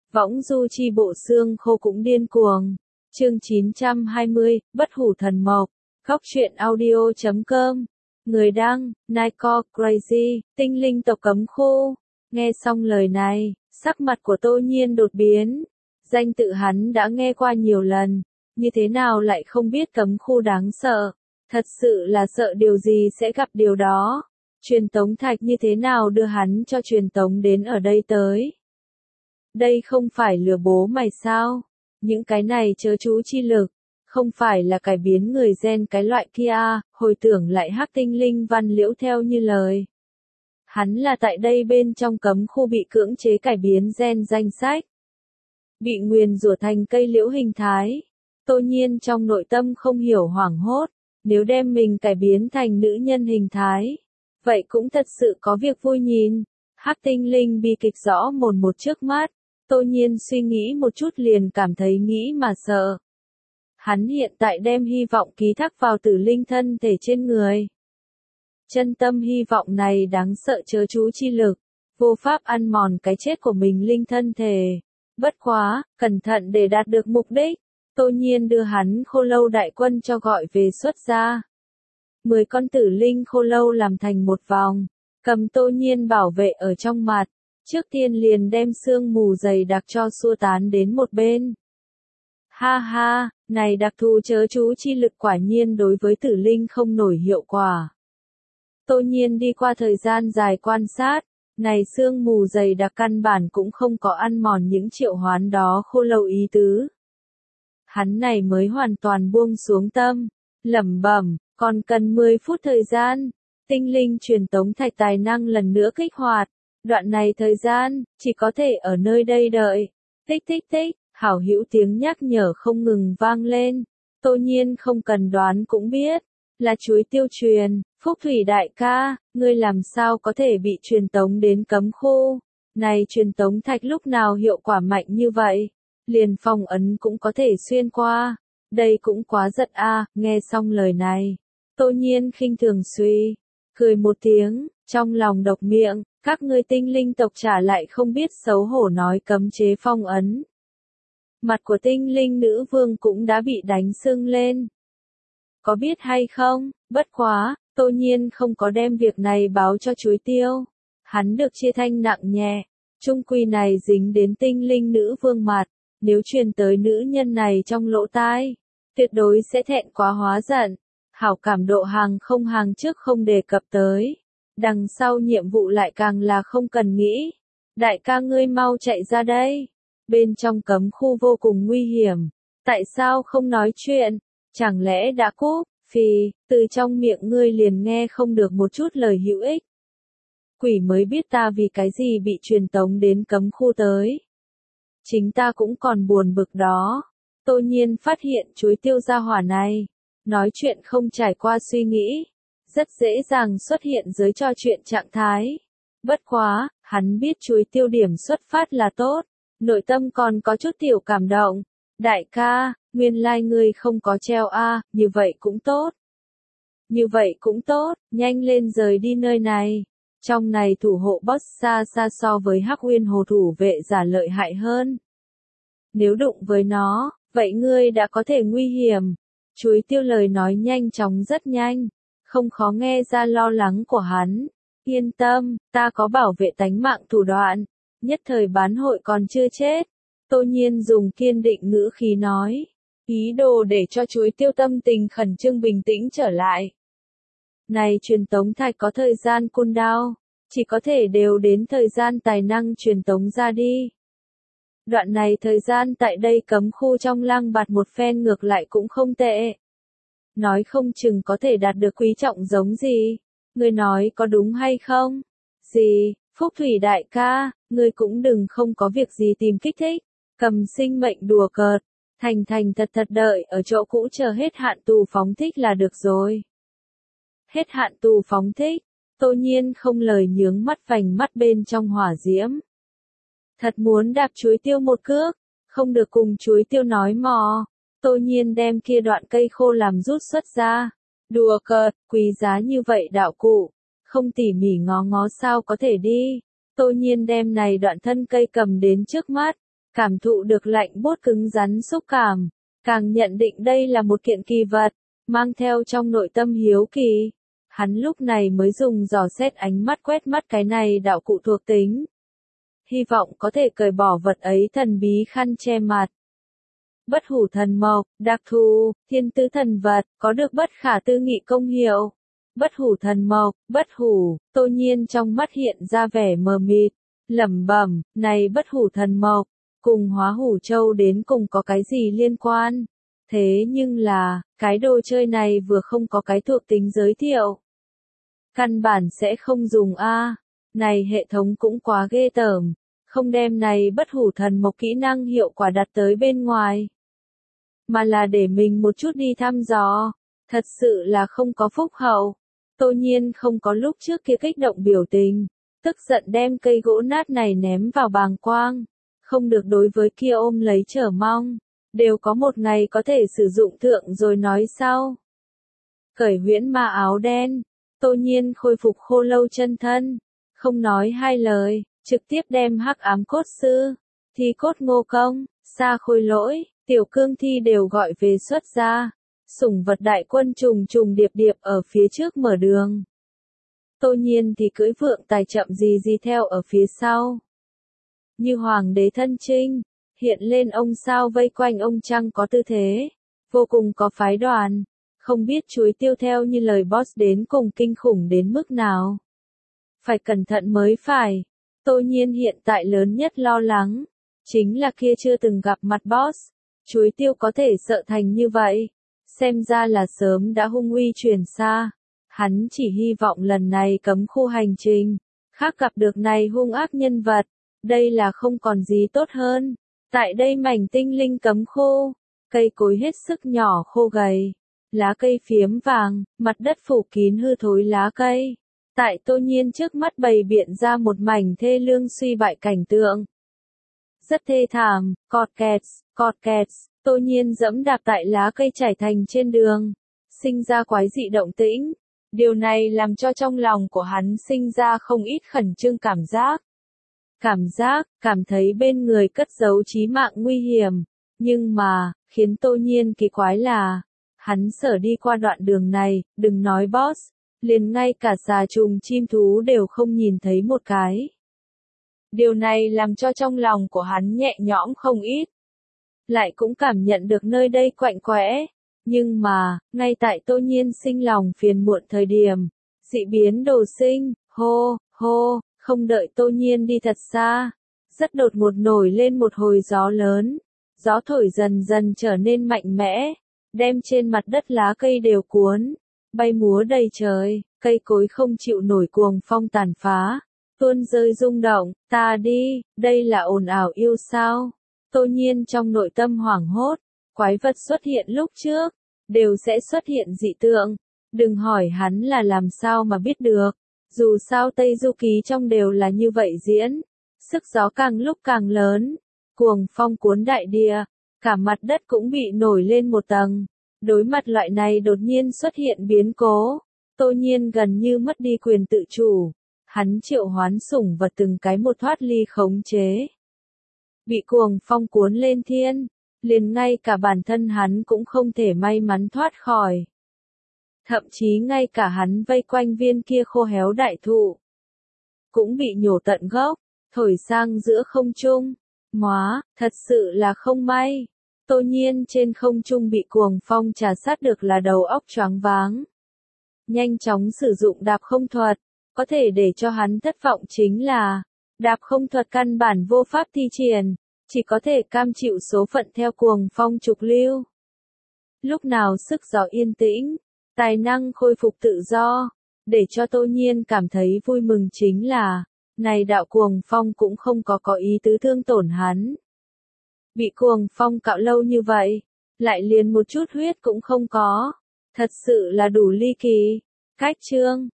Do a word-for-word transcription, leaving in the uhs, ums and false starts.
Võng du chi bộ xương khô cũng điên cuồng. Chương chín trăm hai mươi, Bất hủ thần mộc. Góc truyện audio chấm com. Người đăng, Nico Crazy, tinh linh tộc cấm khu. Nghe xong lời này, sắc mặt của Tô Nhiên đột biến. Danh tự hắn đã nghe qua nhiều lần, như thế nào lại không biết cấm khu đáng sợ. Thật sự là sợ điều gì sẽ gặp điều đó. Truyền tống thạch như thế nào đưa hắn cho truyền tống đến ở đây tới. Đây không phải lừa bố mày sao? Những cái này chớ chú chi lực, không phải là cải biến người gen cái loại kia, hồi tưởng lại hắc tinh linh văn liễu theo như lời. Hắn là tại đây bên trong cấm khu bị cưỡng chế cải biến gen danh sách. Bị nguyền rủa thành cây liễu hình thái. Tô Nhiên trong nội tâm không hiểu hoảng hốt, nếu đem mình cải biến thành nữ nhân hình thái, vậy cũng thật sự có việc vui nhìn. Hắc tinh linh bi kịch rõ mồn một trước mắt. Tô Nhiên suy nghĩ một chút liền cảm thấy nghĩ mà sợ. Hắn hiện tại đem hy vọng ký thác vào tử linh thân thể trên người. Chân tâm hy vọng này đáng sợ chớ chú chi lực, vô pháp ăn mòn cái chết của mình linh thân thể. Bất quá, cẩn thận để đạt được mục đích, Tô Nhiên đưa hắn khô lâu đại quân cho gọi về xuất ra. Mười con tử linh khô lâu làm thành một vòng, cầm Tô Nhiên bảo vệ ở trong mặt. Trước tiên liền đem sương mù dày đặc cho xua tán đến một bên. Ha ha, này đặc thù chớ chú chi lực quả nhiên đối với tử linh không nổi hiệu quả. Tô Nhiên đi qua thời gian dài quan sát, này sương mù dày đặc căn bản cũng không có ăn mòn những triệu hoán đó khô lâu ý tứ. Hắn này mới hoàn toàn buông xuống tâm, lẩm bẩm, còn cần mười phút thời gian, tinh linh truyền tống thạch tài năng lần nữa kích hoạt. Đoạn này thời gian, chỉ có thể ở nơi đây đợi. Tích tích tích, hảo hữu tiếng nhắc nhở không ngừng vang lên. Tô Nhiên không cần đoán cũng biết, là chuối tiêu truyền. Phúc Thủy đại ca, ngươi làm sao có thể bị truyền tống đến cấm khu? Này truyền tống thạch lúc nào hiệu quả mạnh như vậy? Liền phong ấn cũng có thể xuyên qua. Đây cũng quá giật a. Nghe xong lời này. Tô Nhiên khinh thường suy, cười một tiếng, trong lòng độc miệng. Các ngươi tinh linh tộc trả lại không biết xấu hổ nói cấm chế phong ấn. Mặt của tinh linh nữ vương cũng đã bị đánh sưng lên. Có biết hay không, bất quá, Tô Nhiên không có đem việc này báo cho chuối tiêu. Hắn được chia thanh nặng nhẹ, chung quy này dính đến tinh linh nữ vương mặt, nếu truyền tới nữ nhân này trong lỗ tai, tuyệt đối sẽ thẹn quá hóa giận. Hảo cảm độ hàng không hàng trước không đề cập tới. Đằng sau nhiệm vụ lại càng là không cần nghĩ. Đại ca ngươi mau chạy ra đây. Bên trong cấm khu vô cùng nguy hiểm. Tại sao không nói chuyện? Chẳng lẽ đã cúp? Phì, từ trong miệng ngươi liền nghe không được một chút lời hữu ích. Quỷ mới biết ta vì cái gì bị truyền tống đến cấm khu tới. Chính ta cũng còn buồn bực đó. Tô Nhiên phát hiện chuối tiêu gia hỏa này. Nói chuyện không trải qua suy nghĩ. Rất dễ dàng xuất hiện dưới trò chuyện trạng thái. Bất quá, hắn biết chuối tiêu điểm xuất phát là tốt, nội tâm còn có chút tiểu cảm động. Đại ca, nguyên lai ngươi không có treo a, như vậy cũng tốt. Như vậy cũng tốt, nhanh lên rời đi nơi này. Trong này thủ hộ boss xa xa so với Hắc Uyên Hồ thủ vệ giả lợi hại hơn. Nếu đụng với nó, vậy ngươi đã có thể nguy hiểm. Chuối tiêu lời nói nhanh chóng rất nhanh. Không khó nghe ra lo lắng của hắn. Yên tâm, ta có bảo vệ tánh mạng thủ đoạn. Nhất thời bán hội còn chưa chết. Tô Nhiên dùng kiên định ngữ khí nói. Ý đồ để cho chuối tiêu tâm tình khẩn trương bình tĩnh trở lại. Này truyền tống thạch có thời gian cooldown. Chỉ có thể đều đến thời gian tài năng truyền tống ra đi. Đoạn này thời gian tại đây cấm khu trong lang bạt một phen ngược lại cũng không tệ. Nói không chừng có thể đạt được quý trọng giống gì. Ngươi nói có đúng hay không? Gì, Phúc Thủy đại ca, ngươi cũng đừng không có việc gì tìm kích thích. Cầm sinh mệnh đùa cợt. Thành thành thật thật đợi ở chỗ cũ chờ hết hạn tù phóng thích là được rồi. Hết hạn tù phóng thích. Tô Nhiên không lời nhướng mắt vành mắt bên trong hỏa diễm. Thật muốn đạp chuối tiêu một cước. Không được cùng chuối tiêu nói mò. Tô Nhiên đem kia đoạn cây khô làm rút xuất ra. Đùa cợt, quý giá như vậy đạo cụ. Không tỉ mỉ ngó ngó sao có thể đi. Tô Nhiên đem này đoạn thân cây cầm đến trước mắt. cảm thụ được lạnh buốt cứng rắn xúc cảm, càng nhận định đây là một kiện kỳ vật, mang theo trong nội tâm hiếu kỳ. Hắn lúc này mới dùng dò xét ánh mắt quét mắt cái này đạo cụ thuộc tính. Hy vọng có thể cởi bỏ vật ấy thần bí khăn che mặt. Bất hủ thần mộc, đặc thù, thiên tứ thần vật, có được bất khả tư nghị công hiệu. Bất hủ thần mộc, bất hủ, Tô Nhiên trong mắt hiện ra vẻ mờ mịt, lẩm bẩm, này bất hủ thần mộc, cùng hóa hủ châu đến cùng có cái gì liên quan? Thế nhưng là, cái đồ chơi này vừa không có cái thuộc tính giới thiệu. Căn bản sẽ không dùng a. Này hệ thống cũng quá ghê tởm, không đem này bất hủ thần mộc kỹ năng hiệu quả đặt tới bên ngoài. Mà là để mình một chút đi thăm dò, thật sự là không có phúc hậu. Tô Nhiên không có lúc trước kia kích động biểu tình, tức giận đem cây gỗ nát này ném vào bàng quang, không được đối với kia ôm lấy chờ mong, đều có một ngày có thể sử dụng thượng rồi nói sau. Cởi huyễn ma áo đen, Tô Nhiên khôi phục khô lâu chân thân, không nói hai lời, trực tiếp đem hắc ám cốt sư, thi cốt ngô công, sa khôi lỗi, tiểu cương thi đều gọi về xuất ra. Sủng vật đại quân trùng trùng điệp điệp ở phía trước mở đường. Tô Nhiên thì cưỡi vượng tài chậm gì gì theo ở phía sau. Như hoàng đế thân trinh, hiện lên ông sao vây quanh ông trăng có tư thế, vô cùng có phái đoàn, không biết chuối tiêu theo như lời boss đến cùng kinh khủng đến mức nào. Phải cẩn thận mới phải. Tô Nhiên hiện tại lớn nhất lo lắng, chính là kia chưa từng gặp mặt boss, chuối tiêu có thể sợ thành như vậy. Xem ra là sớm đã hung uy truyền xa. Hắn chỉ hy vọng lần này cấm khu hành trình, khác gặp được này hung ác nhân vật, đây là không còn gì tốt hơn. Tại đây mảnh tinh linh cấm khu, cây cối hết sức nhỏ khô gầy, lá cây phiếm vàng, mặt đất phủ kín hư thối lá cây. Tại Tô Nhiên trước mắt bày biện ra một mảnh thê lương suy bại cảnh tượng. Rất thê thảm, cọt kẹt, cọt kẹt. Tô Nhiên dẫm đạp tại lá cây trải thành trên đường, sinh ra quái dị động tĩnh. Điều này làm cho trong lòng của hắn sinh ra không ít khẩn trương cảm giác. Cảm giác, cảm thấy bên người cất giấu chí mạng nguy hiểm. Nhưng mà, khiến Tô Nhiên kỳ quái là, hắn sở đi qua đoạn đường này, đừng nói boss, liền ngay cả xà trùng chim thú đều không nhìn thấy một cái. Điều này làm cho trong lòng của hắn nhẹ nhõm không ít. Lại cũng cảm nhận được nơi đây quạnh quẽ, nhưng mà, ngay tại Tô Nhiên sinh lòng phiền muộn thời điểm, dị biến đồ sinh, hô, hô, không đợi Tô Nhiên đi thật xa, rất đột ngột nổi lên một hồi gió lớn, gió thổi dần dần trở nên mạnh mẽ, đem trên mặt đất lá cây đều cuốn, bay múa đầy trời, cây cối không chịu nổi cuồng phong tàn phá, tuôn rơi rung động, ta đi, đây là ồn ào yêu sao? Tô Nhiên trong nội tâm hoảng hốt, quái vật xuất hiện lúc trước, đều sẽ xuất hiện dị tượng, đừng hỏi hắn là làm sao mà biết được, dù sao Tây Du Ký trong đều là như vậy diễn, sức gió càng lúc càng lớn, cuồng phong cuốn đại địa, cả mặt đất cũng bị nổi lên một tầng, đối mặt loại này đột nhiên xuất hiện biến cố, Tô Nhiên gần như mất đi quyền tự chủ, hắn triệu hoán sủng vật từng cái một thoát ly khống chế. Bị cuồng phong cuốn lên thiên, liền ngay cả bản thân hắn cũng không thể may mắn thoát khỏi. Thậm chí ngay cả hắn vây quanh viên kia khô héo đại thụ, cũng bị nhổ tận gốc, thổi sang giữa không trung. Móa, thật sự là không may. Tô Nhiên trên không trung bị cuồng phong trà sát được là đầu óc choáng váng. Nhanh chóng sử dụng đạp không thuật, có thể để cho hắn thất vọng chính là, đạp không thuật căn bản vô pháp thi triển, chỉ có thể cam chịu số phận theo cuồng phong trục lưu. Lúc nào sức gió yên tĩnh, tài năng khôi phục tự do, để cho Tô Nhiên cảm thấy vui mừng chính là, này đạo cuồng phong cũng không có có ý tứ thương tổn hắn. Bị cuồng phong cạo lâu như vậy, lại liền một chút huyết cũng không có, thật sự là đủ ly kỳ. Cách chương